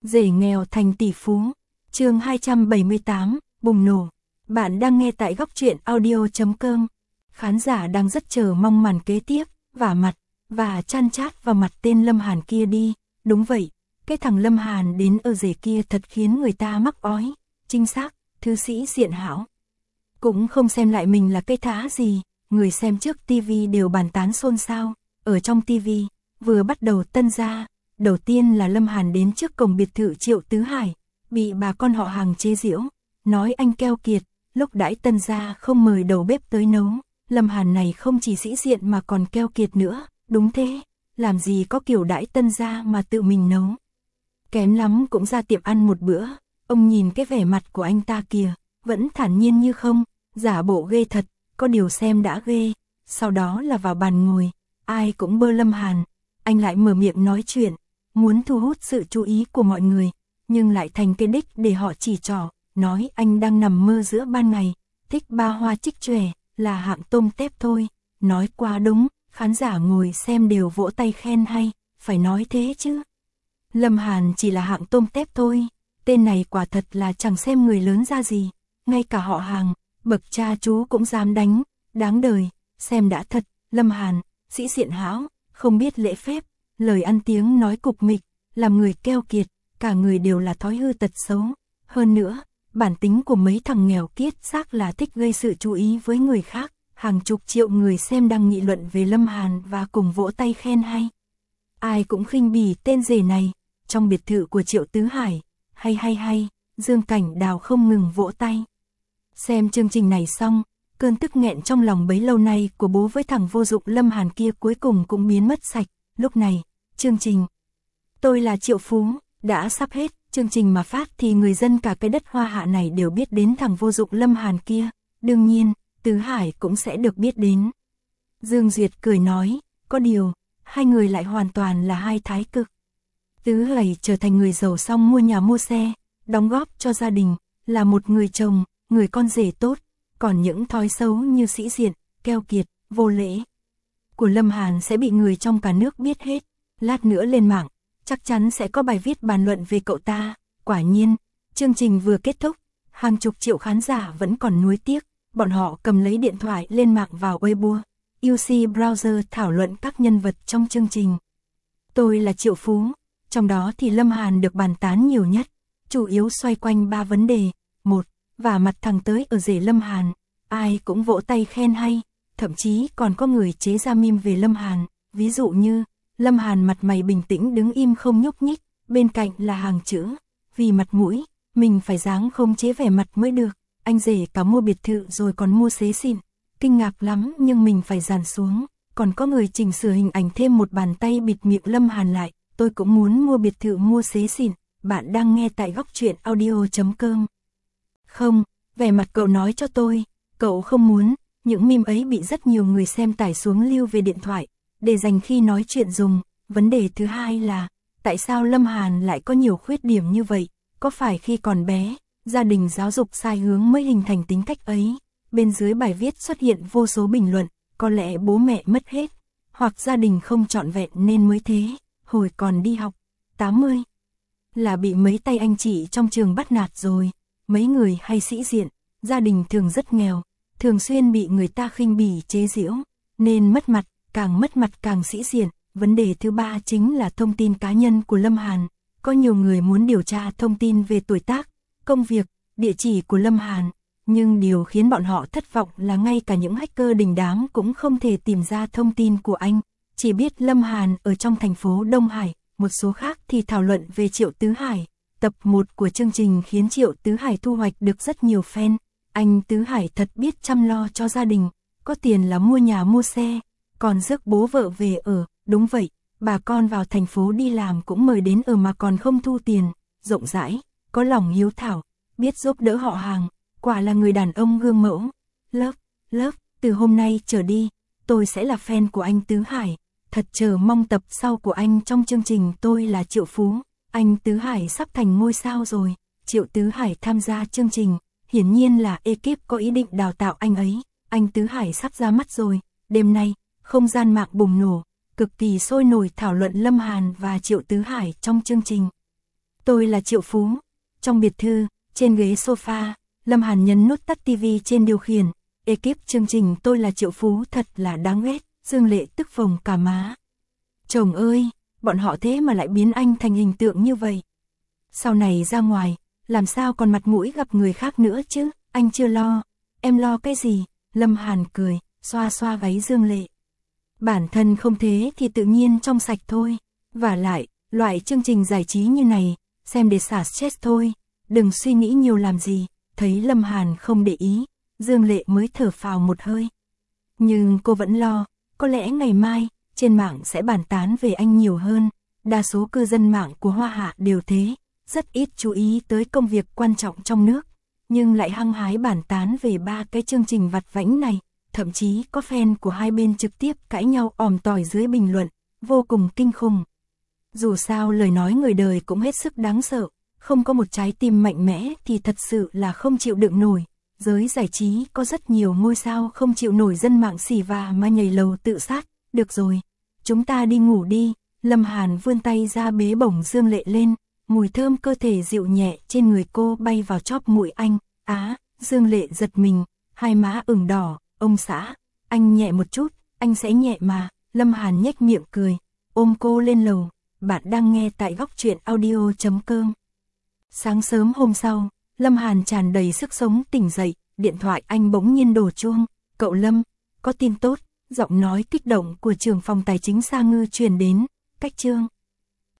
Rể nghèo thành tỷ phú. Chương 278, bùng nổ. Bạn đang nghe tại góc truyện audio.com. Khán giả đang rất chờ mong màn kế tiếp, vả mặt và chan chát vào mặt tên Lâm Hàn kia đi. Đúng vậy, cái thằng Lâm Hàn đến ở rể kia thật khiến người ta mắc ói. Chính xác, thư sĩ diện hảo. Cũng không xem lại mình là cây thá gì, người xem trước tivi đều bàn tán xôn xao. Ở trong tivi, vừa bắt đầu tân gia, đầu tiên là Lâm Hàn đến trước cổng biệt thự Triệu Tứ Hải, bị bà con họ hàng chế giễu, nói anh keo kiệt, lúc đãi tân gia không mời đầu bếp tới nấu. Lâm Hàn này không chỉ sĩ diện mà còn keo kiệt nữa, đúng thế, làm gì có kiểu đãi tân gia mà tự mình nấu. Kém lắm cũng ra tiệm ăn một bữa, ông nhìn cái vẻ mặt của anh ta kìa, vẫn thản nhiên như không, giả bộ ghê thật, có điều xem đã ghê. Sau đó là vào bàn ngồi, ai cũng bơ Lâm Hàn, anh lại mở miệng nói chuyện, muốn thu hút sự chú ý của mọi người, nhưng lại thành cái đích để họ chỉ trỏ, nói anh đang nằm mơ giữa ban ngày, thích ba hoa trích chòe, là hạng tôm tép thôi. Nói quá đúng, khán giả ngồi xem đều vỗ tay khen hay, phải nói thế chứ. Lâm Hàn chỉ là hạng tôm tép thôi, tên này quả thật là chẳng xem người lớn ra gì, ngay cả họ hàng, bậc cha chú cũng dám đánh, đáng đời, xem đã thật. Lâm Hàn, sĩ diện hão, không biết lễ phép, lời ăn tiếng nói cục mịch, làm người keo kiệt, cả người đều là thói hư tật xấu. Hơn nữa, bản tính của mấy thằng nghèo kiết xác là thích gây sự chú ý với người khác. Hàng chục triệu người xem đang nghị luận về Lâm Hàn và cùng vỗ tay khen hay. Ai cũng khinh bỉ tên rể này. Trong biệt thự của Triệu Tứ Hải, hay, Dương Cảnh Đào không ngừng vỗ tay. Xem chương trình này xong, cơn tức nghẹn trong lòng bấy lâu nay của bố với thằng vô dụng Lâm Hàn kia cuối cùng cũng biến mất sạch. Lúc này, chương trình Tôi là Triệu Phú đã sắp hết, chương trình mà phát thì người dân cả cái đất Hoa Hạ này đều biết đến thằng vô dụng Lâm Hàn kia, đương nhiên, Tứ Hải cũng sẽ được biết đến. Dương Duyệt cười nói, có điều, hai người lại hoàn toàn là hai thái cực. Tứ Hải trở thành người giàu xong mua nhà mua xe, đóng góp cho gia đình, là một người chồng, người con rể tốt, còn những thói xấu như sĩ diện, keo kiệt, vô lễ của Lâm Hàn sẽ bị người trong cả nước biết hết. Lát nữa lên mạng, chắc chắn sẽ có bài viết bàn luận về cậu ta. Quả nhiên, chương trình vừa kết thúc, hàng chục triệu khán giả vẫn còn nuối tiếc, bọn họ cầm lấy điện thoại lên mạng vào Weibo, UC Browser thảo luận các nhân vật trong chương trình. Tôi là Triệu Phú, trong đó thì Lâm Hàn được bàn tán nhiều nhất, chủ yếu xoay quanh 3 vấn đề. 1. Vả mặt thằng tới ở rể Lâm Hàn, ai cũng vỗ tay khen hay, thậm chí còn có người chế ra meme về Lâm Hàn, ví dụ như Lâm Hàn mặt mày bình tĩnh đứng im không nhúc nhích, bên cạnh là hàng chữ, vì mặt mũi, mình phải dáng không chế vẻ mặt mới được, anh rể cả mua biệt thự rồi còn mua xế xịn, kinh ngạc lắm nhưng mình phải dàn xuống. Còn có người chỉnh sửa hình ảnh thêm một bàn tay bịt miệng Lâm Hàn lại, tôi cũng muốn mua biệt thự mua xế xịn. Bạn đang nghe tại góc truyện audio.com. Không, vẻ mặt cậu nói cho tôi, cậu không muốn. Những meme ấy bị rất nhiều người xem tải xuống lưu về điện thoại, để dành khi nói chuyện dùng. Vấn đề thứ hai là, tại sao Lâm Hàn lại có nhiều khuyết điểm như vậy? Có phải khi còn bé, gia đình giáo dục sai hướng mới hình thành tính cách ấy? Bên dưới bài viết xuất hiện vô số bình luận, có lẽ bố mẹ mất hết, hoặc gia đình không trọn vẹn nên mới thế. Hồi còn đi học, 80, là bị mấy tay anh chị trong trường bắt nạt rồi. Mấy người hay sĩ diện, gia đình thường rất nghèo, thường xuyên bị người ta khinh bỉ chế giễu, nên mất mặt càng sĩ diện. Vấn đề thứ ba chính là thông tin cá nhân của Lâm Hàn. Có nhiều người muốn điều tra thông tin về tuổi tác, công việc, địa chỉ của Lâm Hàn, nhưng điều khiến bọn họ thất vọng là ngay cả những hacker đình đám cũng không thể tìm ra thông tin của anh, chỉ biết Lâm Hàn ở trong thành phố Đông Hải. Một số khác thì thảo luận về Triệu Tứ Hải. Tập 1 của chương trình khiến Triệu Tứ Hải thu hoạch được rất nhiều fan. Anh Tứ Hải thật biết chăm lo cho gia đình, có tiền là mua nhà mua xe, còn rước bố vợ về ở. Đúng vậy, bà con vào thành phố đi làm cũng mời đến ở mà còn không thu tiền, rộng rãi, có lòng hiếu thảo, biết giúp đỡ họ hàng, quả là người đàn ông gương mẫu. Lớp, từ hôm nay trở đi, tôi sẽ là fan của anh Tứ Hải, thật chờ mong tập sau của anh trong chương trình Tôi là Triệu Phú. Anh Tứ Hải sắp thành ngôi sao rồi. Triệu Tứ Hải tham gia chương trình, hiển nhiên là ekip có ý định đào tạo anh ấy. Anh Tứ Hải sắp ra mắt rồi. Đêm nay, không gian mạng bùng nổ, cực kỳ sôi nổi thảo luận Lâm Hàn và Triệu Tứ Hải trong chương trình. Tôi là Triệu Phú. Trong biệt thự, trên ghế sofa, Lâm Hàn nhấn nút tắt tivi trên điều khiển. Ekip chương trình Tôi là Triệu Phú thật là đáng ghét. Dương Lệ tức phồng cả má. Chồng ơi, bọn họ thế mà lại biến anh thành hình tượng như vậy. Sau này ra ngoài, làm sao còn mặt mũi gặp người khác nữa chứ, anh chưa lo. Em lo cái gì? Lâm Hàn cười, xoa xoa váy Dương Lệ. Bản thân không thế thì tự nhiên trong sạch thôi. Vả lại, loại chương trình giải trí như này, xem để xả stress thôi, đừng suy nghĩ nhiều làm gì. Thấy Lâm Hàn không để ý, Dương Lệ mới thở phào một hơi. Nhưng cô vẫn lo, có lẽ ngày mai, trên mạng sẽ bàn tán về anh nhiều hơn. Đa số cư dân mạng của Hoa Hạ đều thế, rất ít chú ý tới công việc quan trọng trong nước, nhưng lại hăng hái bàn tán về 3 cái chương trình vặt vãnh này. Thậm chí có fan của hai bên trực tiếp cãi nhau òm tỏi dưới bình luận, vô cùng kinh khủng. Dù sao lời nói người đời cũng hết sức đáng sợ, không có một trái tim mạnh mẽ thì thật sự là không chịu đựng nổi. Giới giải trí có rất nhiều ngôi sao không chịu nổi dân mạng xỉ vả mà nhảy lầu tự sát. Được rồi, chúng ta đi ngủ đi. Lâm Hàn vươn tay ra bế bổng Dương Lệ lên, mùi thơm cơ thể dịu nhẹ trên người cô bay vào chóp mũi anh. Dương Lệ giật mình, hai má ửng đỏ. Ông xã, anh nhẹ một chút, anh sẽ nhẹ mà. Lâm Hàn nhếch miệng cười, ôm cô lên lầu. Bạn đang nghe tại góc truyện audio.com. Sáng sớm hôm sau, Lâm Hàn tràn đầy sức sống tỉnh dậy, điện thoại anh bỗng nhiên đổ chuông. Cậu Lâm, có tin tốt. Giọng nói kích động của trưởng phòng tài chính Sa Ngư truyền đến. Cách chương